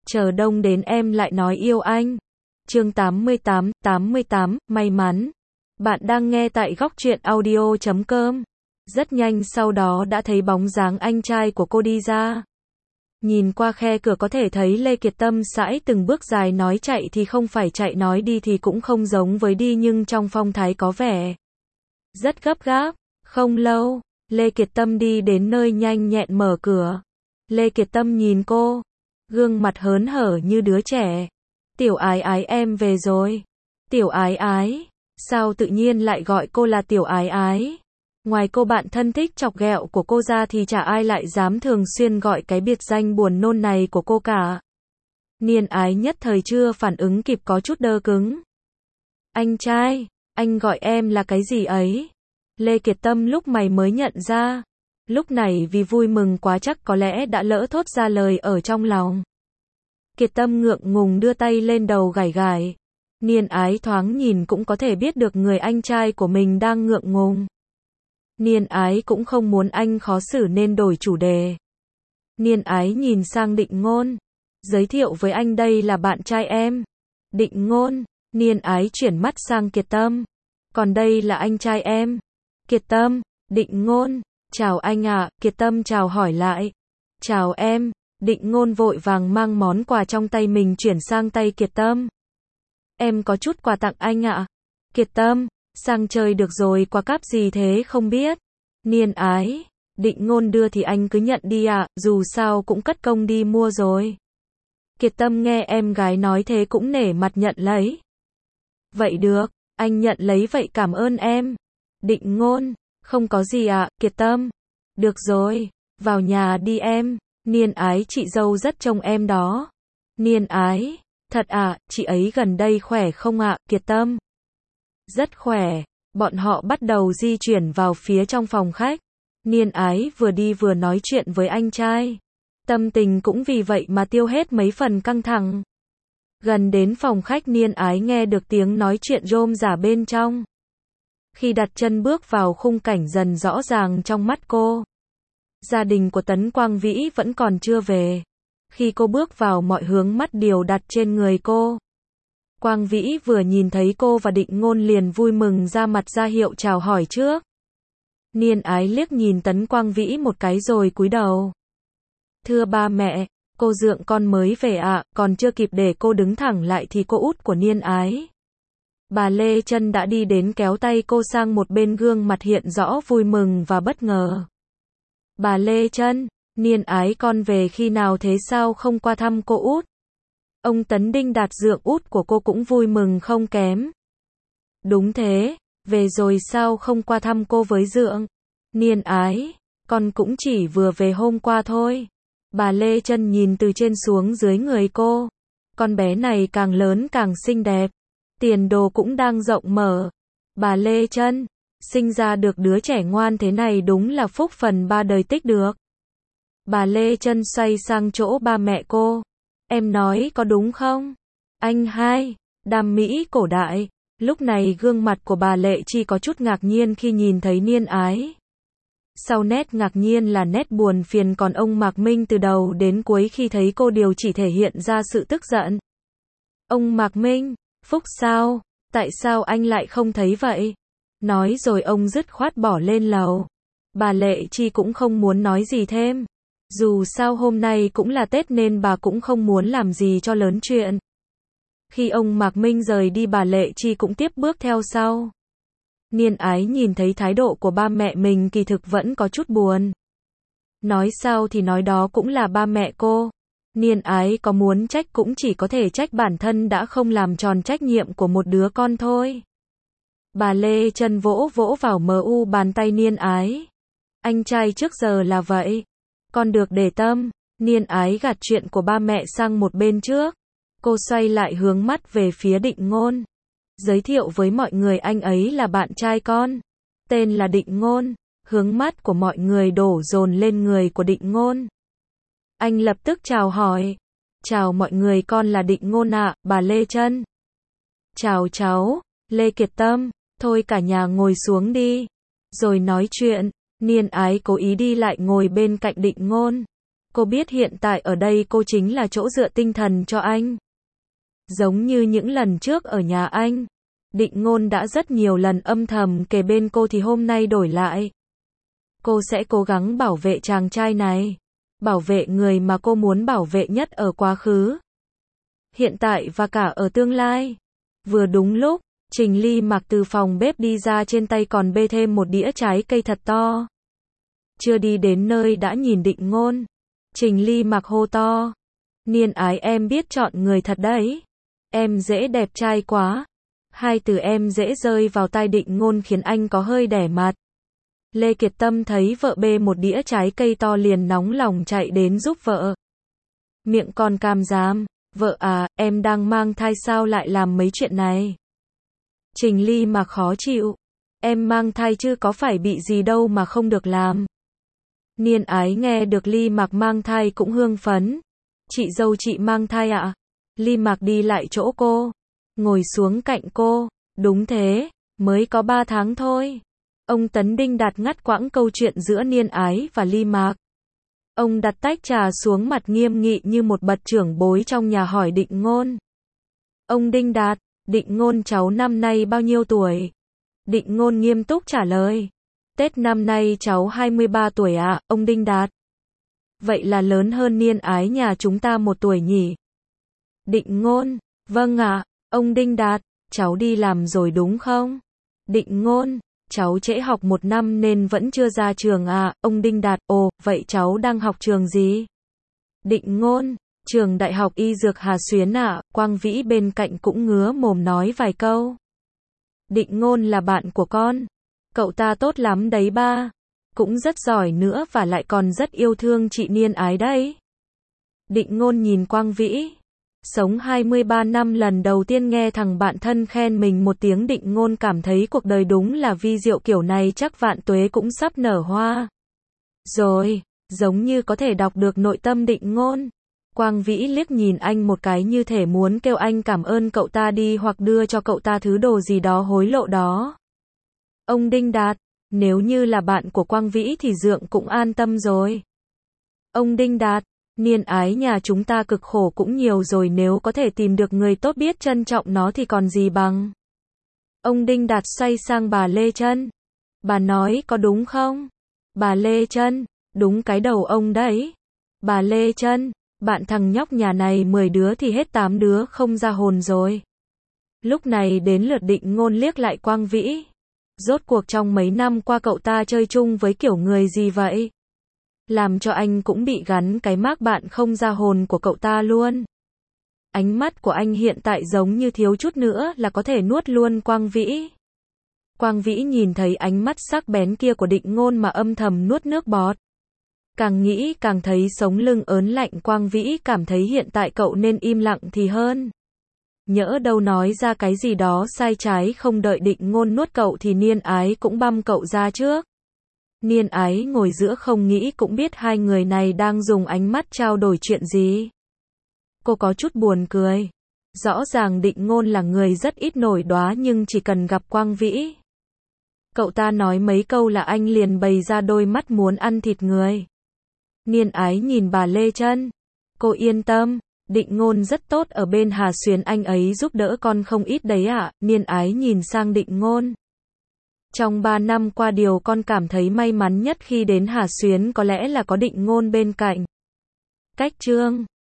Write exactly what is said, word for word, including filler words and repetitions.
chờ đông đến em lại nói yêu anh. Chương tám mươi tám, tám mươi tám, may mắn. Bạn đang nghe tại góc truyện audio chấm com. Rất nhanh sau đó đã thấy bóng dáng anh trai của cô đi ra. Nhìn qua khe cửa có thể thấy Lê Kiệt Tâm sải từng bước dài, nói chạy thì không phải chạy, nói đi thì cũng không giống với đi, nhưng trong phong thái có vẻ rất gấp gáp. Không lâu, Lê Kiệt Tâm đi đến nơi, nhanh nhẹn mở cửa. Lê Kiệt Tâm nhìn cô, gương mặt hớn hở như đứa trẻ. Tiểu Ái Ái em về rồi. Tiểu Ái Ái, sao tự nhiên lại gọi cô là Tiểu Ái Ái? Ngoài cô bạn thân thích chọc ghẹo của cô ra thì chả ai lại dám thường xuyên gọi cái biệt danh buồn nôn này của cô cả. Niên Ái nhất thời chưa phản ứng kịp, có chút đơ cứng. Anh trai, anh gọi em là cái gì ấy? Lê Kiệt Tâm lúc mày mới nhận ra. Lúc này vì vui mừng quá chắc có lẽ đã lỡ thốt ra lời ở trong lòng. Kiệt Tâm ngượng ngùng đưa tay lên đầu gảy gảy. Niên Ái thoáng nhìn cũng có thể biết được người anh trai của mình đang ngượng ngùng. Niên Ái cũng không muốn anh khó xử nên đổi chủ đề. Niên Ái nhìn sang Định Ngôn. Giới thiệu với anh, đây là bạn trai em. Định Ngôn. Niên Ái chuyển mắt sang Kiệt Tâm. Còn đây là anh trai em. Kiệt Tâm. Định Ngôn. Chào anh ạ. Kiệt Tâm chào hỏi lại. Chào em. Định Ngôn vội vàng mang món quà trong tay mình chuyển sang tay Kiệt Tâm. Em có chút quà tặng anh ạ. Kiệt Tâm. Sang chơi được rồi, quà cáp gì thế không biết. Niên Ái. Định Ngôn đưa thì anh cứ nhận đi ạ, dù sao cũng cất công đi mua rồi. Kiệt Tâm nghe em gái nói thế cũng nể mặt nhận lấy. Vậy được, anh nhận lấy vậy, cảm ơn em. Định Ngôn. Không có gì ạ. Kiệt Tâm. Được rồi, vào nhà đi em. Niên Ái, chị dâu rất trông em đó. Niên Ái. Thật ạ, chị ấy gần đây khỏe không ạ? Kiệt Tâm. Rất khỏe. Bọn họ bắt đầu di chuyển vào phía trong phòng khách. Niên Ái vừa đi vừa nói chuyện với anh trai. Tâm tình cũng vì vậy mà tiêu hết mấy phần căng thẳng. Gần đến phòng khách, Niên Ái nghe được tiếng nói chuyện rôm rả bên trong. Khi đặt chân bước vào, khung cảnh dần rõ ràng trong mắt cô. Gia đình của Tấn Quang Vĩ vẫn còn chưa về. Khi cô bước vào, mọi hướng mắt đều đặt trên người cô. Quang Vĩ vừa nhìn thấy cô và Định Ngôn liền vui mừng ra mặt ra hiệu chào hỏi trước. Niên Ái liếc nhìn Tấn Quang Vĩ một cái rồi cúi đầu. Thưa ba mẹ, cô dượng con mới về ạ. Còn chưa kịp để cô đứng thẳng lại thì cô út của Niên Ái, bà Lê Trân đã đi đến kéo tay cô sang một bên, gương mặt hiện rõ vui mừng và bất ngờ. Bà Lê Trân, Niên Ái con về khi nào thế, sao không qua thăm cô út? Ông Tấn Đinh Đạt dượng út của cô cũng vui mừng không kém. Đúng thế, về rồi sao không qua thăm cô với dượng? Niên Ái, con cũng chỉ vừa về hôm qua thôi. Bà Lê Trân nhìn từ trên xuống dưới người cô. Con bé này càng lớn càng xinh đẹp. Tiền đồ cũng đang rộng mở. Bà Lê Trân, sinh ra được đứa trẻ ngoan thế này đúng là phúc phần ba đời tích được. Bà Lê Trân xoay sang chỗ ba mẹ cô. Em nói có đúng không? Anh hai, đam mỹ cổ đại. Lúc này gương mặt của bà Lệ Chi có chút ngạc nhiên khi nhìn thấy Niên Ái. Sau nét ngạc nhiên là nét buồn phiền, còn ông Mạc Minh từ đầu đến cuối khi thấy cô đều chỉ thể hiện ra sự tức giận. Ông Mạc Minh, Phúc sao? Tại sao anh lại không thấy vậy? Nói rồi ông dứt khoát bỏ lên lầu. Bà Lệ Chi cũng không muốn nói gì thêm. Dù sao hôm nay cũng là Tết nên bà cũng không muốn làm gì cho lớn chuyện. Khi ông Mạc Minh rời đi, bà Lệ Chi cũng tiếp bước theo sau. Niên Ái nhìn thấy thái độ của ba mẹ mình kỳ thực vẫn có chút buồn. Nói sao thì nói đó cũng là ba mẹ cô. Niên Ái có muốn trách cũng chỉ có thể trách bản thân đã không làm tròn trách nhiệm của một đứa con thôi. Bà Lê Trân vỗ vỗ vào mờ u bàn tay Niên Ái. Anh trai trước giờ là vậy. Con được để tâm. Niên Ái gạt chuyện của ba mẹ sang một bên trước. Cô xoay lại hướng mắt về phía Định Ngôn. Giới thiệu với mọi người, anh ấy là bạn trai con. Tên là Định Ngôn. Hướng mắt của mọi người đổ dồn lên người của Định Ngôn. Anh lập tức chào hỏi. Chào mọi người, con là Định Ngôn ạ, bà Lê Trân. Chào cháu, Lê Kiệt Tâm. Thôi cả nhà ngồi xuống đi. Rồi nói chuyện. Niên Ái cố ý đi lại ngồi bên cạnh Định Ngôn. Cô biết hiện tại ở đây cô chính là chỗ dựa tinh thần cho anh. Giống như những lần trước ở nhà anh, Định Ngôn đã rất nhiều lần âm thầm kề bên cô thì hôm nay đổi lại. Cô sẽ cố gắng bảo vệ chàng trai này, bảo vệ người mà cô muốn bảo vệ nhất ở quá khứ, hiện tại và cả ở tương lai. Vừa đúng lúc, Trình Ly Mặc từ phòng bếp đi ra, trên tay còn bê thêm một đĩa trái cây thật to. Chưa đi đến nơi đã nhìn Định Ngôn, Trình Ly Mặc hô to: Niên Ái, em biết chọn người thật đấy. Em dễ, đẹp trai quá. Hai từ em dễ rơi vào tai Định Ngôn khiến anh có hơi đẻ mặt. Lê Kiệt Tâm thấy vợ bê một đĩa trái cây to liền nóng lòng chạy đến giúp vợ. Miệng còn càm ràm: Vợ à, em đang mang thai sao lại làm mấy chuyện này? Trình Ly Mặc khó chịu: Em mang thai chứ có phải bị gì đâu mà không được làm. Niên Ái nghe được Ly Mặc mang thai cũng hương phấn. Chị dâu chị mang thai ạ? À? Ly Mặc đi lại chỗ cô, ngồi xuống cạnh cô. Đúng thế, mới có ba tháng thôi. Ông Tấn Đinh Đạt ngắt quãng câu chuyện giữa Niên Ái và Ly Mặc. Ông đặt tách trà xuống, mặt nghiêm nghị như một bậc trưởng bối trong nhà, hỏi Định Ngôn. Ông Đinh Đạt, Định Ngôn cháu năm nay bao nhiêu tuổi? Định Ngôn nghiêm túc trả lời. Tết năm nay cháu hai mươi ba tuổi ạ, à, ông Đinh Đạt. Vậy là lớn hơn Niên Ái nhà chúng ta một tuổi nhỉ? Định Ngôn, vâng ạ, à, ông Đinh Đạt, cháu đi làm rồi đúng không? Định Ngôn, cháu trễ học một năm nên vẫn chưa ra trường à, ông Đinh Đạt, ồ, vậy cháu đang học trường gì? Định Ngôn, trường Đại học Y Dược Hà Xuyến ạ, à, Quang Vĩ bên cạnh cũng ngứa mồm nói vài câu. Định Ngôn là bạn của con. Cậu ta tốt lắm đấy ba. Cũng rất giỏi nữa và lại còn rất yêu thương chị Niên Ái đấy. Định Ngôn nhìn Quang Vĩ. Sống hai mươi ba năm lần đầu tiên nghe thằng bạn thân khen mình một tiếng, Định Ngôn cảm thấy cuộc đời đúng là vi diệu, kiểu này chắc vạn tuế cũng sắp nở hoa. Rồi, giống như có thể đọc được nội tâm Định Ngôn. Quang Vĩ liếc nhìn anh một cái như thể muốn kêu anh cảm ơn cậu ta đi hoặc đưa cho cậu ta thứ đồ gì đó hối lộ đó. Ông Đinh Đạt, nếu như là bạn của Quang Vĩ thì Dượng cũng an tâm rồi. Ông Đinh Đạt, Niên Ái nhà chúng ta cực khổ cũng nhiều rồi, nếu có thể tìm được người tốt biết trân trọng nó thì còn gì bằng. Ông Đinh Đạt xoay sang bà Lê Trân. Bà nói có đúng không? Bà Lê Trân, đúng cái đầu ông đấy. Bà Lê Trân, bạn thằng nhóc nhà này mười đứa thì hết tám đứa không ra hồn rồi. Lúc này đến lượt Định Ngôn liếc lại Quang Vĩ. Rốt cuộc trong mấy năm qua cậu ta chơi chung với kiểu người gì vậy? Làm cho anh cũng bị gắn cái mác bạn không ra hồn của cậu ta luôn. Ánh mắt của anh hiện tại giống như thiếu chút nữa là có thể nuốt luôn Quang Vĩ. Quang Vĩ nhìn thấy ánh mắt sắc bén kia của Định Ngôn mà âm thầm nuốt nước bọt. Càng nghĩ càng thấy sống lưng ớn lạnh. Quang Vĩ cảm thấy hiện tại cậu nên im lặng thì hơn. Nhỡ đâu nói ra cái gì đó sai trái, không đợi Định Ngôn nuốt cậu thì Niên Ái cũng băm cậu ra trước. Niên Ái ngồi giữa không nghĩ cũng biết hai người này đang dùng ánh mắt trao đổi chuyện gì. Cô có chút buồn cười. Rõ ràng Định Ngôn là người rất ít nổi đoá nhưng chỉ cần gặp Quang Vĩ, cậu ta nói mấy câu là anh liền bày ra đôi mắt muốn ăn thịt người. Niên Ái nhìn bà Lê Trân. Cô yên tâm, Định Ngôn rất tốt ở bên Hà Xuyến, anh ấy giúp đỡ con không ít đấy ạ. À? Niên Ái nhìn sang Định Ngôn. Trong ba năm qua điều con cảm thấy may mắn nhất khi đến Hà Xuyến có lẽ là có Định Ngôn bên cạnh. Cách chương